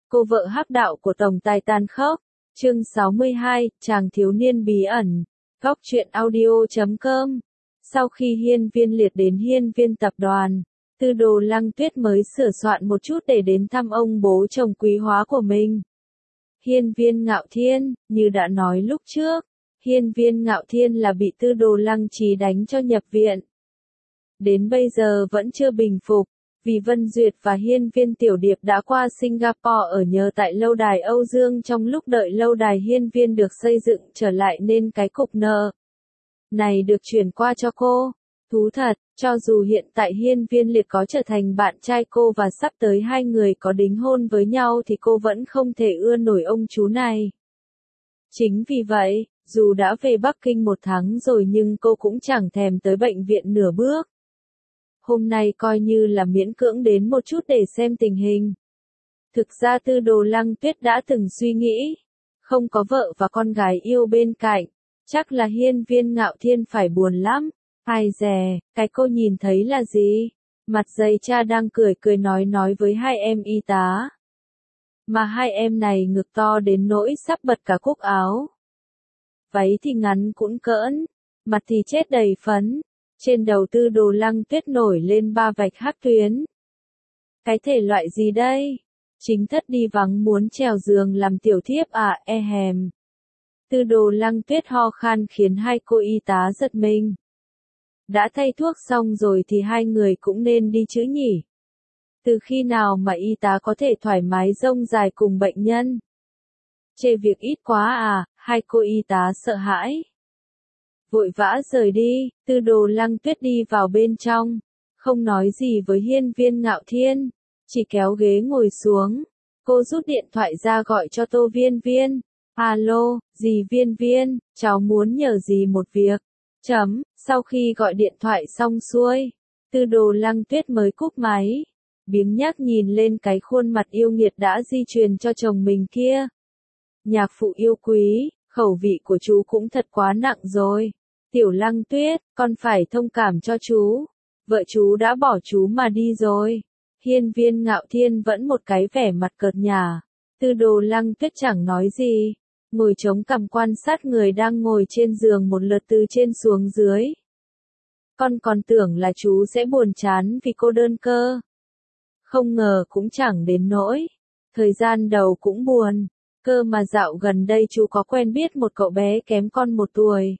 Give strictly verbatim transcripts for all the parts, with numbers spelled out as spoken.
Cô vợ hắc đạo của tổng tài tàn khốc. Chương sáu mươi hai, chàng thiếu niên bí ẩn. Góc truyện audio chấm com. Sau khi Hiên Viên Liệt đến Hiên Viên tập đoàn, Tư Đồ Lăng Tuyết mới sửa soạn một chút để đến thăm ông bố chồng quý hóa của mình. Hiên Viên Ngạo Thiên, như đã nói lúc trước, Hiên Viên Ngạo Thiên là bị Tư Đồ Lăng Trí đánh cho nhập viện. Đến bây giờ vẫn chưa bình phục, vì Vân Duyệt và Hiên Viên Tiểu Điệp đã qua Singapore ở nhờ tại lâu đài Âu Dương trong lúc đợi lâu đài Hiên Viên được xây dựng trở lại nên cái cục nợ này được chuyển qua cho cô. Thú thật, cho dù hiện tại Hiên Viên Liệt có trở thành bạn trai cô và sắp tới hai người có đính hôn với nhau thì cô vẫn không thể ưa nổi ông chú này. Chính vì vậy, dù đã về Bắc Kinh một tháng rồi nhưng cô cũng chẳng thèm tới bệnh viện nửa bước. Hôm nay coi như là miễn cưỡng đến một chút để xem tình hình. Thực ra Tư Đồ Lăng Tuyết đã từng suy nghĩ, không có vợ và con gái yêu bên cạnh, chắc là Hiên Viên Ngạo Thiên phải buồn lắm. Ai dè, cái cô nhìn thấy là gì? Mặt dây cha đang cười cười nói nói với hai em y tá. Mà hai em này ngực to đến nỗi sắp bật cả cúc áo. Váy thì ngắn cũng cỡn, mặt thì chết đầy phấn. Trên đầu Tư Đồ Lăng Tuyết nổi lên ba vạch hắc tuyến. Cái thể loại gì đây? Chính thất đi vắng muốn trèo giường làm tiểu thiếp à, e hèm. Tư Đồ Lăng Tuyết ho khan khiến hai cô y tá giật mình. Đã thay thuốc xong rồi thì hai người cũng nên đi chứ nhỉ? Từ khi nào mà y tá có thể thoải mái rông dài cùng bệnh nhân? Chê việc ít quá à, hai cô y tá sợ hãi. Vội vã rời đi, Tư Đồ Lăng Tuyết đi vào bên trong, không nói gì với Hiên Viên Ngạo Thiên, chỉ kéo ghế ngồi xuống. Cô rút điện thoại ra gọi cho Tô Viên Viên. Alo, dì Viên Viên, cháu muốn nhờ dì một việc. Chấm, sau khi gọi điện thoại xong xuôi, Tư Đồ Lăng Tuyết mới cúp máy, biếng nhác nhìn lên cái khuôn mặt yêu nghiệt đã di truyền cho chồng mình kia. Nhạc phụ yêu quý, khẩu vị của chú cũng thật quá nặng rồi. Tiểu Lăng Tuyết, con phải thông cảm cho chú. Vợ chú đã bỏ chú mà đi rồi. Hiên Viên Ngạo Thiên vẫn một cái vẻ mặt cợt nhả. Tư Đồ Lăng Tuyết chẳng nói gì, ngồi chống cằm quan sát người đang ngồi trên giường một lượt từ trên xuống dưới. Con còn tưởng là chú sẽ buồn chán vì cô đơn cơ. Không ngờ cũng chẳng đến nỗi. Thời gian đầu cũng buồn. Cơ mà dạo gần đây chú có quen biết một cậu bé kém con một tuổi.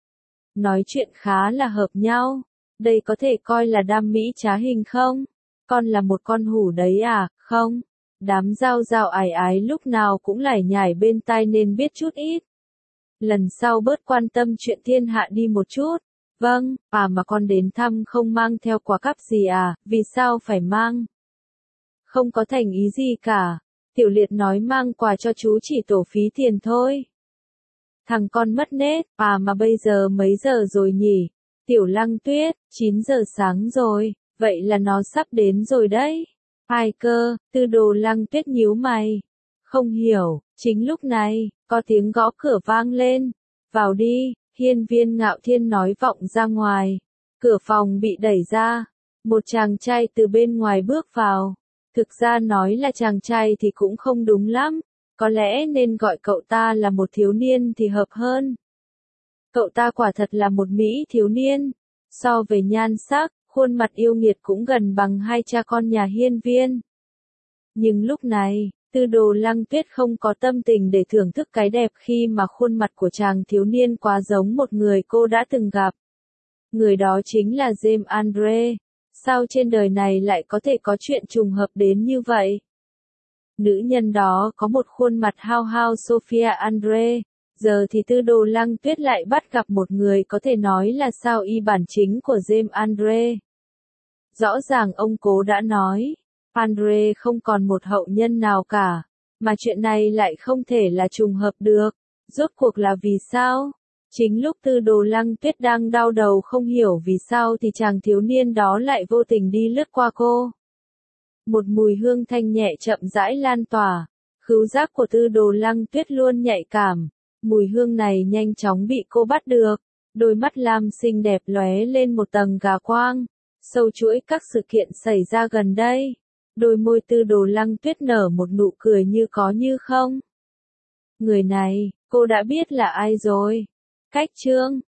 Nói chuyện khá là hợp nhau. Đây có thể coi là đam mỹ trá hình không? Con là một con hủ đấy à, không? Đám giao giao ải ái lúc nào cũng lải nhải bên tai nên biết chút ít. Lần sau bớt quan tâm chuyện thiên hạ đi một chút. Vâng, à mà con đến thăm không mang theo quà cáp gì à, vì sao phải mang? Không có thành ý gì cả. Tiểu Liệt nói mang quà cho chú chỉ tổ phí tiền thôi. Thằng con mất nết, à mà bây giờ mấy giờ rồi nhỉ? Tiểu Lăng Tuyết, chín giờ sáng rồi, vậy là nó sắp đến rồi đấy. Ai cơ? Tư Đồ Lăng Tuyết nhíu mày. Không hiểu, chính lúc này, có tiếng gõ cửa vang lên. Vào đi, Hiên Viên Ngạo Thiên nói vọng ra ngoài. Cửa phòng bị đẩy ra. Một chàng trai từ bên ngoài bước vào. Thực ra nói là chàng trai thì cũng không đúng lắm. Có lẽ nên gọi cậu ta là một thiếu niên thì hợp hơn. Cậu ta quả thật là một mỹ thiếu niên. So về nhan sắc, khuôn mặt yêu nghiệt cũng gần bằng hai cha con nhà Hiên Viên. Nhưng lúc này, Tư Đồ Lăng Tuyết không có tâm tình để thưởng thức cái đẹp khi mà khuôn mặt của chàng thiếu niên quá giống một người cô đã từng gặp. Người đó chính là James Andre. Sao trên đời này lại có thể có chuyện trùng hợp đến như vậy? Nữ nhân đó có một khuôn mặt hao hao Sophia Andre. Giờ thì Tư Đồ Lăng Tuyết lại bắt gặp một người có thể nói là sao y bản chính của James Andre. Rõ ràng ông cố đã nói, Andre không còn một hậu nhân nào cả, mà chuyện này lại không thể là trùng hợp được. Rốt cuộc là vì sao? Chính lúc Tư Đồ Lăng Tuyết đang đau đầu không hiểu vì sao thì chàng thiếu niên đó lại vô tình đi lướt qua cô. Một mùi hương thanh nhẹ chậm rãi lan tỏa, khứu giác của Tư Đồ Lăng Tuyết luôn nhạy cảm. Mùi hương này nhanh chóng bị cô bắt được, đôi mắt lam xinh đẹp lóe lên một tầng gà quang, sâu chuỗi các sự kiện xảy ra gần đây. Đôi môi Tư Đồ Lăng Tuyết nở một nụ cười như có như không. Người này, cô đã biết là ai rồi. Cách Trương